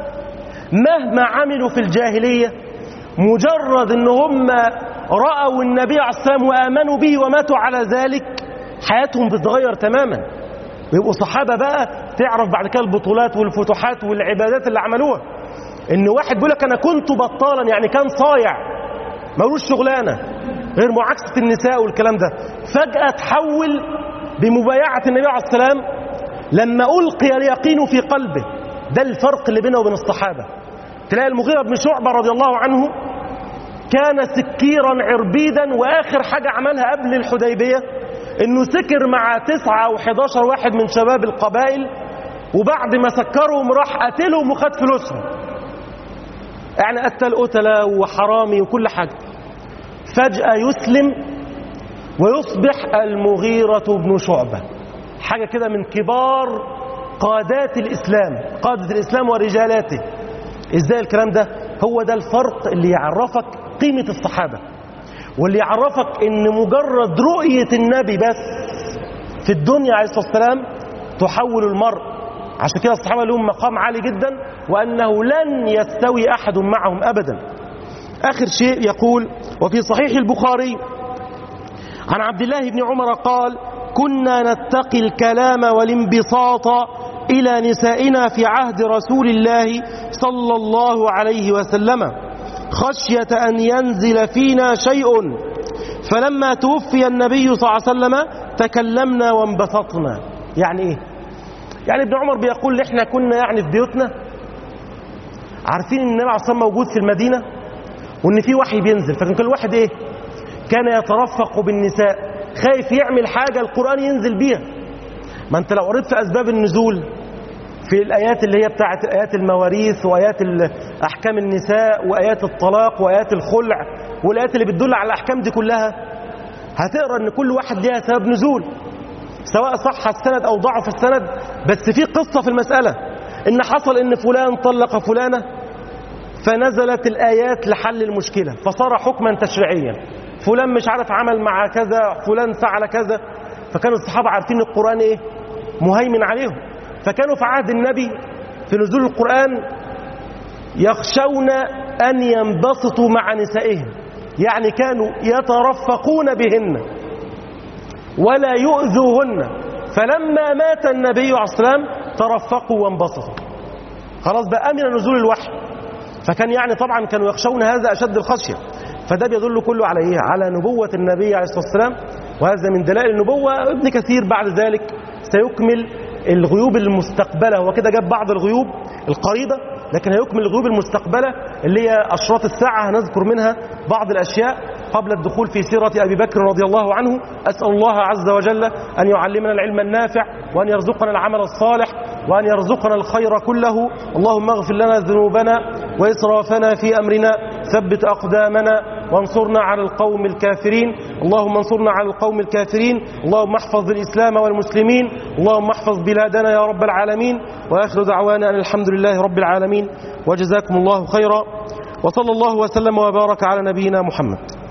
مهما عملوا في الجاهلية، مجرد ان هم رأوا النبي عليه الصلاة والسلام وآمنوا به وماتوا على ذلك، حياتهم بتتغير تماما، ويبقوا صحابة بقى. تعرف بعد كده البطولات والفتوحات والعبادات اللي عملوها، ان واحد بيقول لك انا كنت بطالا، يعني كان صايع ملوش شغلانه غير معاكسه النساء والكلام ده، فجأة تحول بمبايعة النبي عليه الصلاة والسلام لما ألقي اليقين في قلبه. ده الفرق اللي بينه وبين الصحابة. تلاقي المغيرة بن شعبة رضي الله عنه كان سكيرا عربيدا، وآخر حاجة عملها قبل الحديبية انه سكر مع تسعة او حداشر واحد من شباب القبائل، وبعد ما سكرهم راح قتلهم وخد فلوسهم، يعني قتل قتلة وحرامي وكل حاجة. فجأة يسلم ويصبح المغيرة بن شعبة حاجة كده من كبار قادات الإسلام، قادة الإسلام ورجالاته. إزاي الكلام ده؟ هو ده الفرق اللي يعرفك قيمة الصحابة، واللي يعرفك ان مجرد رؤية النبي بس في الدنيا عليه الصلاة والسلام تحول المرء. عشان كده الصحابة لهم مقام عالي جدا، وأنه لن يستوي أحد معهم أبدا. آخر شيء يقول: وفي صحيح البخاري عن عبد الله بن عمر قال: كنا نتقي الكلام والانبساط إلى نسائنا في عهد رسول الله صلى الله عليه وسلم خشية أن ينزل فينا شيء، فلما توفي النبي صلى الله عليه وسلم تكلمنا وانبسطنا. يعني إيه؟ يعني ابن عمر بيقول إحنا كنا يعني في بيوتنا عارفين إن النبي عليه الصلاة والسلام موجود في المدينة، وإن في وحي بينزل، فكان كل واحد إيه؟ كان يترفق بالنساء، خايف يعمل حاجة القرآن ينزل بيها. ما أنت لو قريت في أسباب النزول في الآيات اللي هي بتاعت آيات المواريث وآيات أحكام النساء وآيات الطلاق وآيات الخلع والآيات اللي بتدل على الأحكام دي كلها، هتقرأ أن كل واحد ليها سبب نزول، سواء صح السند أو ضعف السند، بس في قصة في المسألة. إن حصل إن فلان طلق فلانة فنزلت الآيات لحل المشكلة فصار حكما تشريعيا، فلان مش عارف عمل مع كذا، فلان فعل كذا، فكانوا الصحابة عارفين القرآن إيه؟ مهيمن عليهم. فكانوا في عهد النبي في نزول القرآن يخشون أن ينبسطوا مع نسائهم، يعني كانوا يترفقون بهن ولا يؤذوهن، فلما مات النبي عليه الصلاة والسلام ترفقوا وانبسطوا، خلاص بقى أمن نزول الوحي. فكان يعني طبعا كانوا يخشون هذا أشد الخشية. فده بيدل كله على إيه؟ على نبوة النبي عليه الصلاة والسلام، وهذا من دلائل النبوة. ابن كثير بعد ذلك سيكمل الغيوب المستقبلة، هو كده جاب بعض الغيوب القريبة لكن هيكمل الغيوب المستقبلة اللي هي أشراط الساعة، هنذكر منها بعض الأشياء قبل الدخول في سيرة أبي بكر رضي الله عنه. أسأل الله عز وجل أن يعلمنا العلم النافع، وأن يرزقنا العمل الصالح، وأن يرزقنا الخير كله. اللهم اغفر لنا ذنوبنا وإسرافنا في أمرنا، ثبت أقدامنا وانصرنا على القوم الكافرين. اللهم انصرنا على القوم الكافرين. اللهم احفظ الإسلام والمسلمين. اللهم احفظ بلادنا يا رب العالمين. وآخر دعوانا أن الحمد لله رب العالمين، وجزاكم الله خيرا، وصلى الله وسلم وبارك على نبينا محمد.